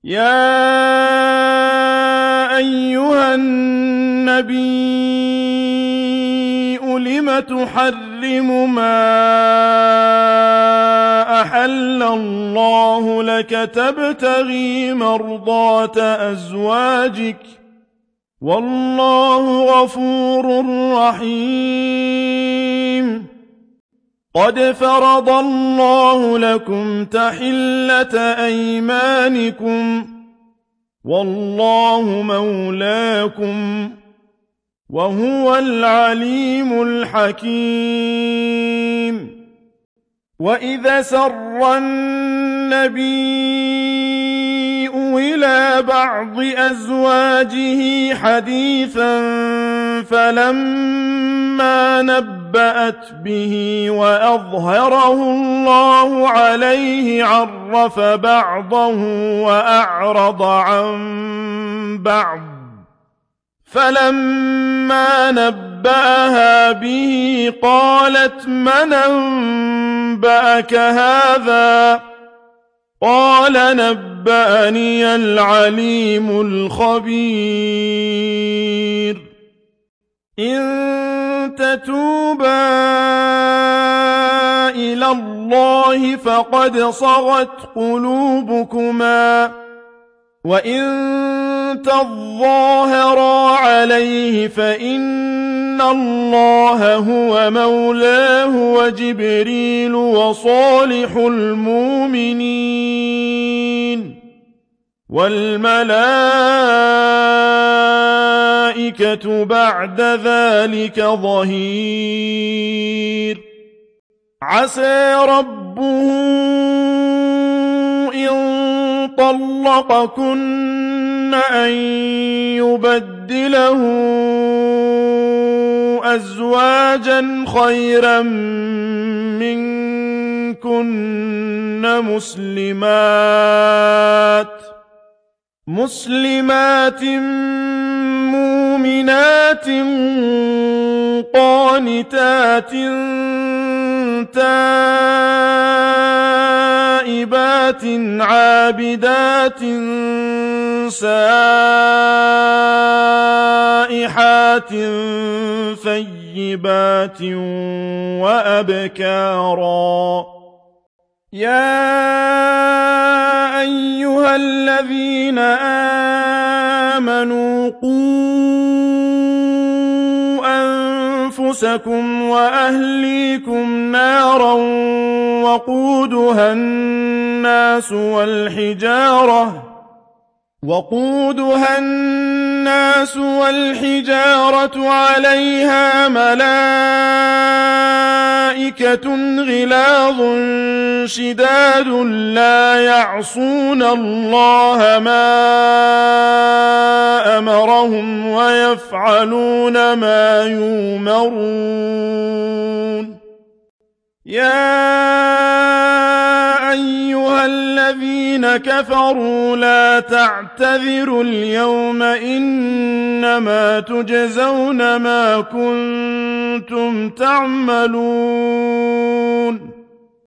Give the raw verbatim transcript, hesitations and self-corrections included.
يا أيها النبي لم تحرم ما أحل الله لك تبتغي مرضات أزواجك والله غفور رحيم قد فرض الله لكم تحلة أيمانكم والله مولاكم وهو العليم الحكيم وإذا سر النبي إلى بعض أزواجه حديثا فلما نبأت به وأظهره الله عليه عرف بعضه وأعرض عن بعض فلما نبأها به قالت من أنبأك هذا قال نبأني العليم الخبير إن تتوبا إلى الله فقد صغت قلوبكما وإن تظاهرا عليه فإن الله هو مولاه وجبريل وصالح المؤمنين والملائكة بعد ذلك ظهير عسى ربه إن طلقكن أن يبدله أزواجا خيرا منكن مسلمات مسلمات مؤمنات قانتات تائبات عابدات سائحات ثيبات وأبكارا يا أيها الذين آمنوا قوا أنفسكم وأهليكم نارا وقودها الناس والحجارة وقودها الناس والحجارة عليها ملائكة غلاظ شداد لا يعصون الله ما أمرهم ويفعلون ما يؤمرون يا أيها الذين كفروا لا تعتذروا اليوم إنما تجزون ما كنتم تعملون